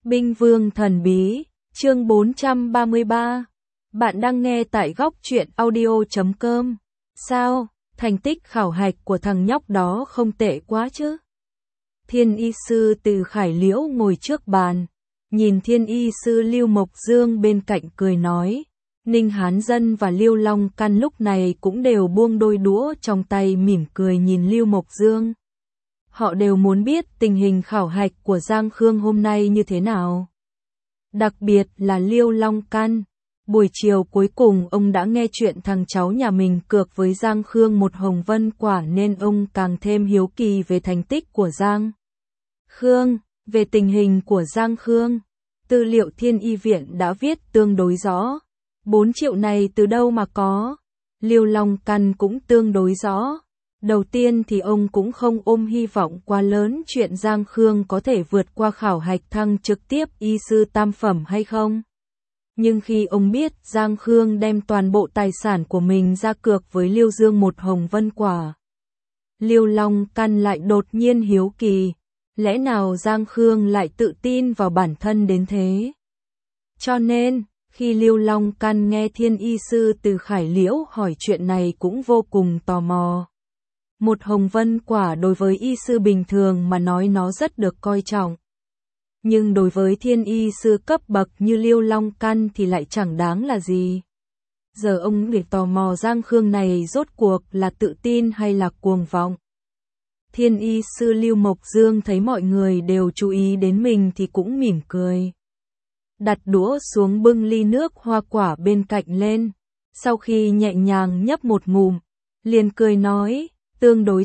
Binh vương thần bí, chương 433. Bạn đang nghe tại góc truyện audio.com. Sao, thành tích khảo hạch của thằng nhóc đó không tệ quá chứ? Thiên y sư Từ Khải Liễu ngồi trước bàn, nhìn thiên y sư Lưu Mộc Dương bên cạnh cười nói. Ninh Hán Dân và Lưu Long Căn lúc này cũng đều buông đôi đũa trong tay mỉm cười nhìn Lưu Mộc Dương. Họ đều muốn biết tình hình khảo hạch của Giang Khương hôm nay như thế nào. Đặc biệt là Lưu Long Căn. Buổi chiều cuối cùng ông đã nghe chuyện thằng cháu nhà mình cược với Giang Khương một hồng vân quả nên ông càng thêm hiếu kỳ về thành tích của Giang Khương. Về tình hình của Giang Khương, tư liệu Thiên Y Viện đã viết tương đối rõ. 4 triệu này từ đâu mà có? Lưu Long Căn cũng tương đối rõ. Đầu tiên thì ông cũng không ôm hy vọng quá lớn chuyện Giang Khương có thể vượt qua khảo hạch thăng trực tiếp y sư tam phẩm hay không. Nhưng khi ông biết Giang Khương đem toàn bộ tài sản của mình ra cược với Lưu Dương một hồng vân quả, Lưu Long Căn lại đột nhiên hiếu kỳ, lẽ nào Giang Khương lại tự tin vào bản thân đến thế? Cho nên, khi Lưu Long Căn nghe thiên y sư Từ Khải Liễu hỏi chuyện này cũng vô cùng tò mò. Một hồng vân quả đối với y sư bình thường mà nói nó rất được coi trọng. Nhưng đối với thiên y sư cấp bậc như Lưu Long Căn thì lại chẳng đáng là gì. Giờ ông để tò mò Giang Khương này rốt cuộc là tự tin hay là cuồng vọng. Thiên y sư Lưu Mộc Dương thấy mọi người đều chú ý đến mình thì cũng mỉm cười. Đặt đũa xuống bưng ly nước hoa quả bên cạnh lên. Sau khi nhẹ nhàng nhấp một ngụm, liền cười nói. Tương đối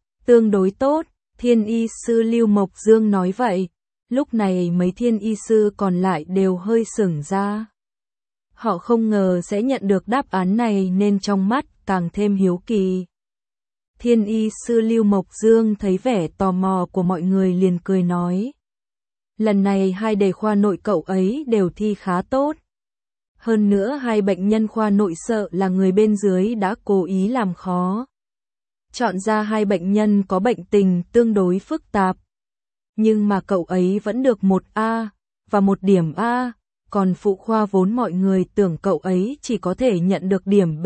tốt, thiên y sư Lưu Mộc Dương nói vậy. Lúc này mấy thiên y sư còn lại đều hơi sửng ra. Họ không ngờ sẽ nhận được đáp án này nên trong mắt càng thêm hiếu kỳ. Thiên y sư Lưu Mộc Dương thấy vẻ tò mò của mọi người liền cười nói. Lần này hai đề khoa nội cậu ấy đều thi khá tốt. Hơn nữa hai bệnh nhân khoa nội sợ là người bên dưới đã cố ý làm khó. Chọn ra hai bệnh nhân có bệnh tình tương đối phức tạp. Nhưng mà cậu ấy vẫn được 1A và 1 điểm A, còn phụ khoa vốn mọi người tưởng cậu ấy chỉ có thể nhận được điểm B.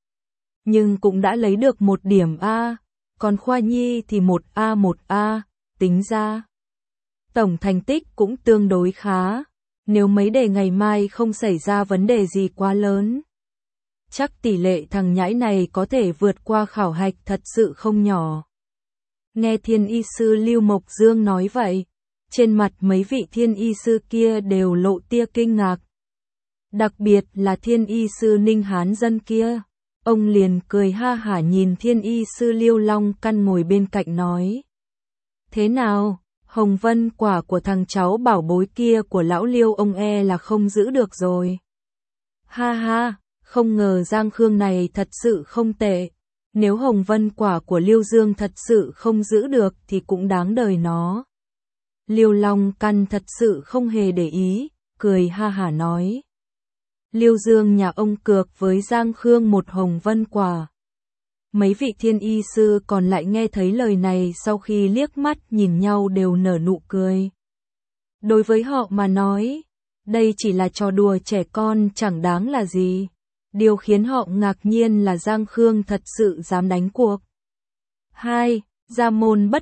Nhưng cũng đã lấy được 1 điểm A, còn khoa nhi thì 1A, tính ra. Tổng thành tích cũng tương đối khá, nếu mấy đề ngày mai không xảy ra vấn đề gì quá lớn. Chắc tỷ lệ thằng nhãi này có thể vượt qua khảo hạch thật sự không nhỏ. Nghe thiên y sư Lưu Mộc Dương nói vậy, trên mặt mấy vị thiên y sư kia đều lộ tia kinh ngạc. Đặc biệt là thiên y sư Ninh Hán Dân kia, ông liền cười ha hả nhìn thiên y sư Lưu Long Căn ngồi bên cạnh nói. Thế nào, hồng vân quả của thằng cháu bảo bối kia của lão Lưu ông là không giữ được rồi. Ha ha. Không ngờ Giang Khương này thật sự không tệ. Nếu hồng vân quả của Lưu Dương thật sự không giữ được thì cũng đáng đời nó. Lưu Long Căn thật sự không hề để ý, cười ha hả nói. Lưu Dương nhà ông cược với Giang Khương một hồng vân quả. Mấy vị thiên y sư còn lại nghe thấy lời này sau khi liếc mắt nhìn nhau đều nở nụ cười. Đối với họ mà nói, đây chỉ là trò đùa trẻ con chẳng đáng là gì. Điều khiến họ ngạc nhiên là Giang Khương thật sự dám đánh cuộc. 2. Gia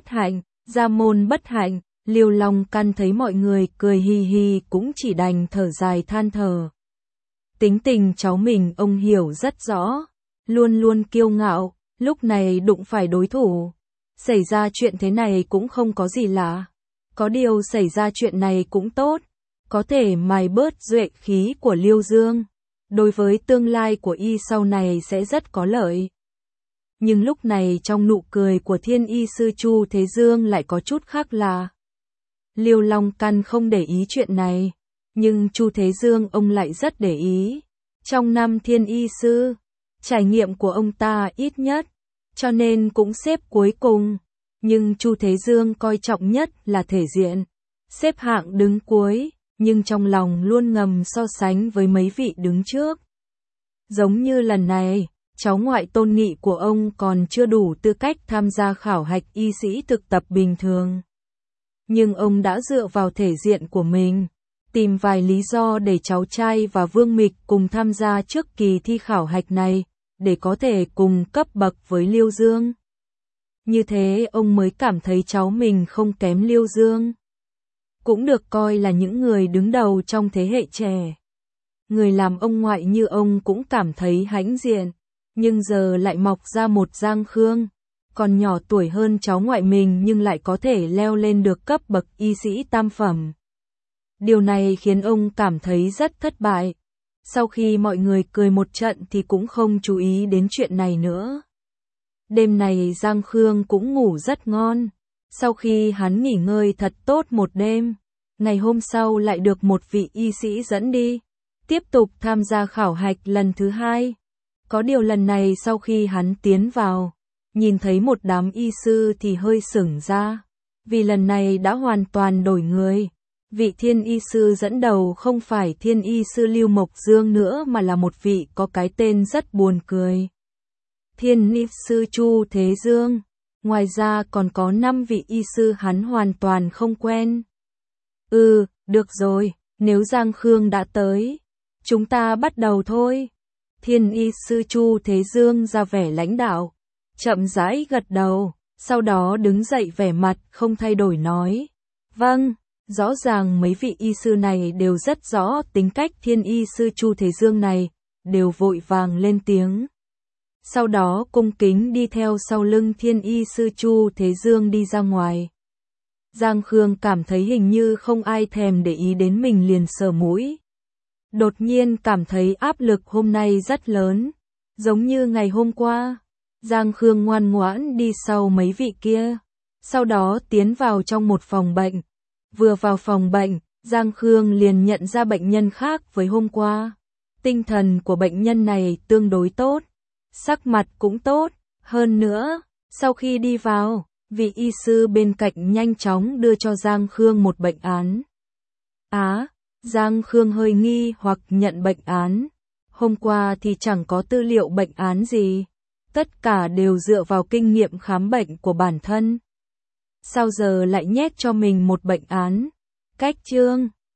môn bất hạnh, Lưu Long Căn thấy mọi người cười hi hi cũng chỉ đành thở dài than thở. Tính tình cháu mình ông hiểu rất rõ, luôn luôn kiêu ngạo, lúc này đụng phải đối thủ. Xảy ra chuyện thế này cũng không có gì lạ. Có điều xảy ra chuyện này cũng tốt, có thể mài bớt duệ khí của Lưu Dương. Đối với tương lai của y sau này sẽ rất có lợi. Nhưng lúc này trong nụ cười của thiên y sư Chu Thế Dương lại có chút khác lạ. Lưu Long Căn không để ý chuyện này, nhưng Chu Thế Dương ông lại rất để ý. Trong năm thiên y sư, trải nghiệm của ông ta ít nhất, cho nên cũng xếp cuối cùng. Nhưng Chu Thế Dương coi trọng nhất là thể diện, xếp hạng đứng cuối. Nhưng trong lòng luôn ngầm so sánh với mấy vị đứng trước. Giống như lần này, cháu ngoại tôn nghị của ông còn chưa đủ tư cách tham gia khảo hạch y sĩ thực tập bình thường. Nhưng ông đã dựa vào thể diện của mình, tìm vài lý do để cháu trai và Vương Mịch cùng tham gia trước kỳ thi khảo hạch này, để có thể cùng cấp bậc với Liêu Dương. Như thế ông mới cảm thấy cháu mình không kém Liêu Dương. Cũng được coi là những người đứng đầu trong thế hệ trẻ. Người làm ông ngoại như ông cũng cảm thấy hãnh diện, nhưng giờ lại mọc ra một Giang Khương, còn nhỏ tuổi hơn cháu ngoại mình nhưng lại có thể leo lên được cấp bậc y sĩ tam phẩm. Điều này khiến ông cảm thấy rất thất bại. Sau khi mọi người cười một trận thì cũng không chú ý đến chuyện này nữa. Đêm này Giang Khương cũng ngủ rất ngon. Sau khi hắn nghỉ ngơi thật tốt một đêm, ngày hôm sau lại được một vị y sĩ dẫn đi, tiếp tục tham gia khảo hạch lần thứ 2. Có điều lần này sau khi hắn tiến vào, nhìn thấy một đám y sư thì hơi sửng ra, vì lần này đã hoàn toàn đổi người. Vị thiên y sư dẫn đầu không phải thiên y sư Lưu Mộc Dương nữa mà là một vị có cái tên rất buồn cười. Thiên y sư Chu Thế Dương. Ngoài ra còn có 5 vị y sư hắn hoàn toàn không quen. Được rồi, nếu Giang Khương đã tới, chúng ta bắt đầu thôi. Thiên y sư Chu Thế Dương ra vẻ lãnh đạo, chậm rãi gật đầu, sau đó đứng dậy vẻ mặt không thay đổi nói. Vâng, rõ ràng mấy vị y sư này đều rất rõ tính cách thiên y sư Chu Thế Dương này, đều vội vàng lên tiếng. Sau đó cung kính đi theo sau lưng thiên y sư Chu Thế Dương đi ra ngoài. Giang Khương cảm thấy hình như không ai thèm để ý đến mình liền sờ mũi. Đột nhiên cảm thấy áp lực hôm nay rất lớn, giống như ngày hôm qua. Giang Khương ngoan ngoãn đi sau mấy vị kia, sau đó tiến vào trong một phòng bệnh. Vừa vào phòng bệnh, Giang Khương liền nhận ra bệnh nhân khác với hôm qua. Tinh thần của bệnh nhân này tương đối tốt, sắc mặt cũng tốt, hơn nữa, sau khi đi vào, vị y sư bên cạnh nhanh chóng đưa cho Giang Khương một bệnh án. Giang Khương hơi nghi hoặc nhận bệnh án. Hôm qua thì chẳng có tư liệu bệnh án gì, tất cả đều dựa vào kinh nghiệm khám bệnh của bản thân. Sao giờ lại nhét cho mình một bệnh án? Cách chương